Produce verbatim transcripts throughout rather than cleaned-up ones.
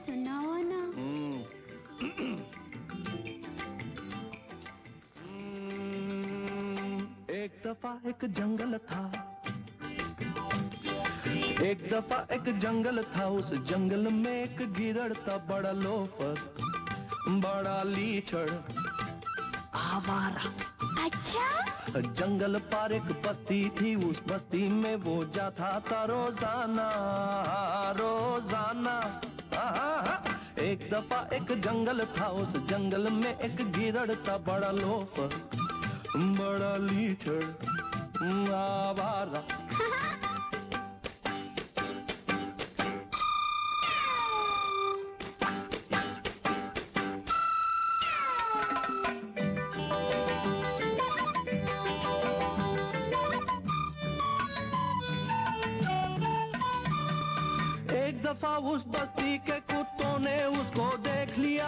सुनाओ ना। एक दफा एक जंगल था, एक दफा एक जंगल था, उस जंगल में एक गिदड़ था, बड़ा लोफर, बड़ा लीचड़, आवारा। अच्छा? जंगल पार एक बस्ती थी, उस बस्ती में वो जाता था रोजाना रोजाना। एक दफा एक जंगल था, उस जंगल में एक गिदड़ था, बड़ा लोफर, बड़ा लीचड़, आवारा। एक दफा उस बस्ती के कुत्तों ने उसको देख लिया।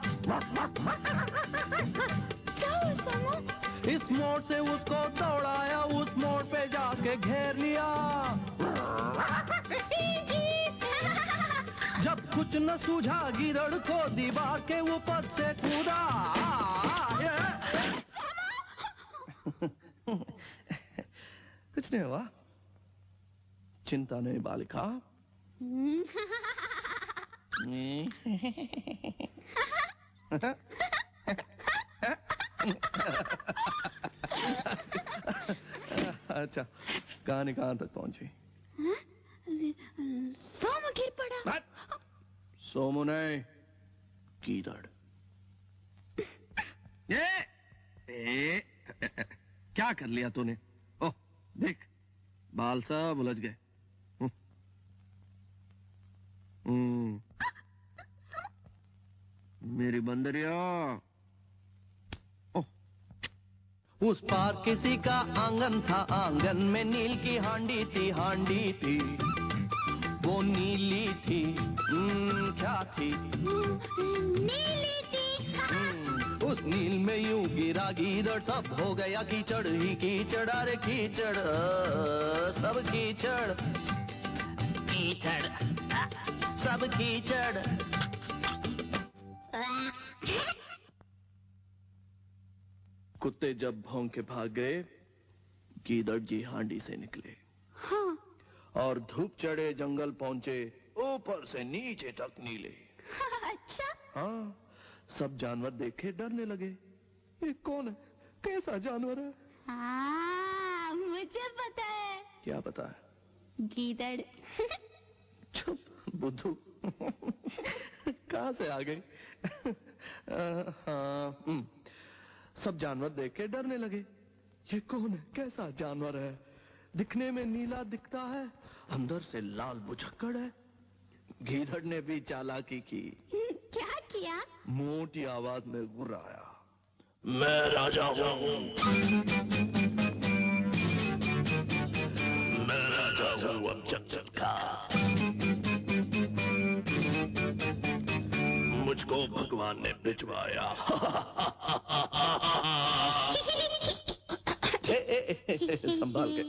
इस मोड़ से उसको दौड़ाया, उस मोड़ पे जाके घेर लिया। जब कुछ न सूझा, गिदड़ को दीवार के ऊपर से कूदा। कुछ नहीं हुआ, चिंता नहीं बालिका। अच्छा, कहानी कहां तक पहुंची? सोमू गिर पड़ा। सोमू नहीं, गिदड़। ए, ए, क्या कर लिया तूने? ओह देख, बाल सब उलझ गए। हम्म, मेरी बंदरिया। उस पार किसी का आंगन था, आंगन में नील की हांडी थी, हांडी थी, वो नीली थी। हम्म, क्या थी? नीली थी। उस नील में यूं गिरा गिदड़, सब हो गया कीचड़ ही कीचड़, अरे कीचड़, सब कीचड़, कीचड़, सब कीचड़। कुत्ते जब भौंक के भाग गए, गिदड़ जी हांडी से निकले। हाँ। और धूप चढ़े जंगल पहुंचे, ऊपर से नीचे तक नीले। अच्छा? हाँ, सब जानवर देखे डरने लगे। ये कौन है? कैसा जानवर है? हाँ, मुझे पता है। क्या पता है? गिदड़। चुप बुद्धू। कहां से आ गई? हाँ, सब जानवर देख के डरने लगे। ये कौन है? कैसा जानवर है? दिखने में नीला दिखता है, अंदर से लाल बुझक्कड़ है। गिदड़ ने भी चालाकी की। क्या किया? मोटी आवाज में गुर्राया, मैं राजा हूँ, मैं राजा हूँ अब जंगल का, मुझको भगवान ने भिजवाया। ए, ए, ए, संभाल के।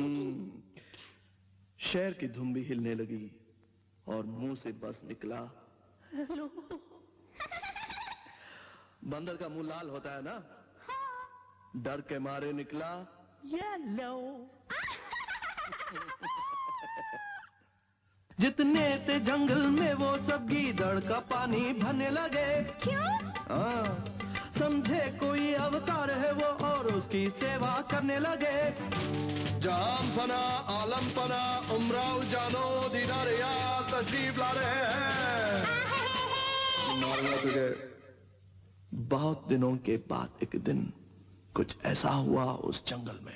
शहर की धुन भी हिलने लगी और मुंह से बस निकला, हेलो। बंदर का मुंह लाल होता है ना? हाँ। डर के मारे निकला, येलो। जितने थे जंगल में वो सब गिदड़ का पानी भरने लगे। क्यों? हाँ, समझे कोई अवतार है वो और उसकी सेवा करने लगे। जाम फना आलम फना उमराव जानो दीदारिया तशरीफ ला रहे हैं। मारूंगा तुझे। बहुत दिनों के बाद एक दिन कुछ ऐसा हुआ उस जंगल में।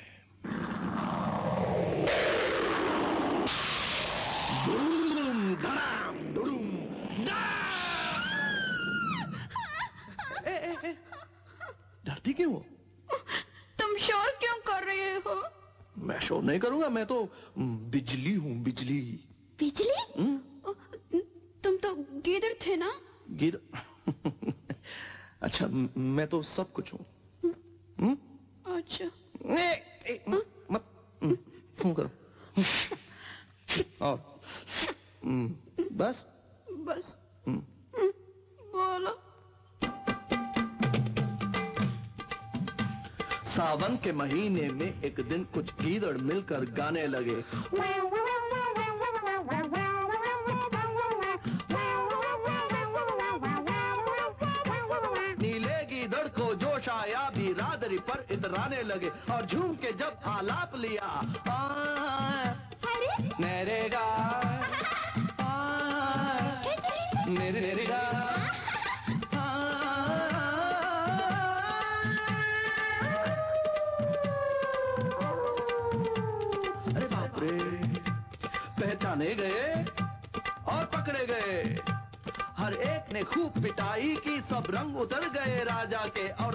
ए, ए, ए, डरती क्यों हो? तुम शोर क्यों कर रहे हो? मैं शोर नहीं करूंगा, मैं तो बिजली हूँ, बिजली। बिजली? तुम तो गिदड़ थे ना? गिदड़? अच्छा, मैं तो सब कुछ हूँ। अच्छा। ए, ए, मत फूं करो। और बस बस बोलो। सावन के महीने में एक दिन कुछ गीदड़ मिलकर गाने लगे। नीले गीदड़ को जोश आया, बिरादरी पर इतराने लगे और झूम के जब आलाप लिया, नरेगा नरेगा अरे बाप रे, पहचाने गए और पकड़े गए। हर एक ने खूब पिटाई की, सब रंग उतर गए राजा के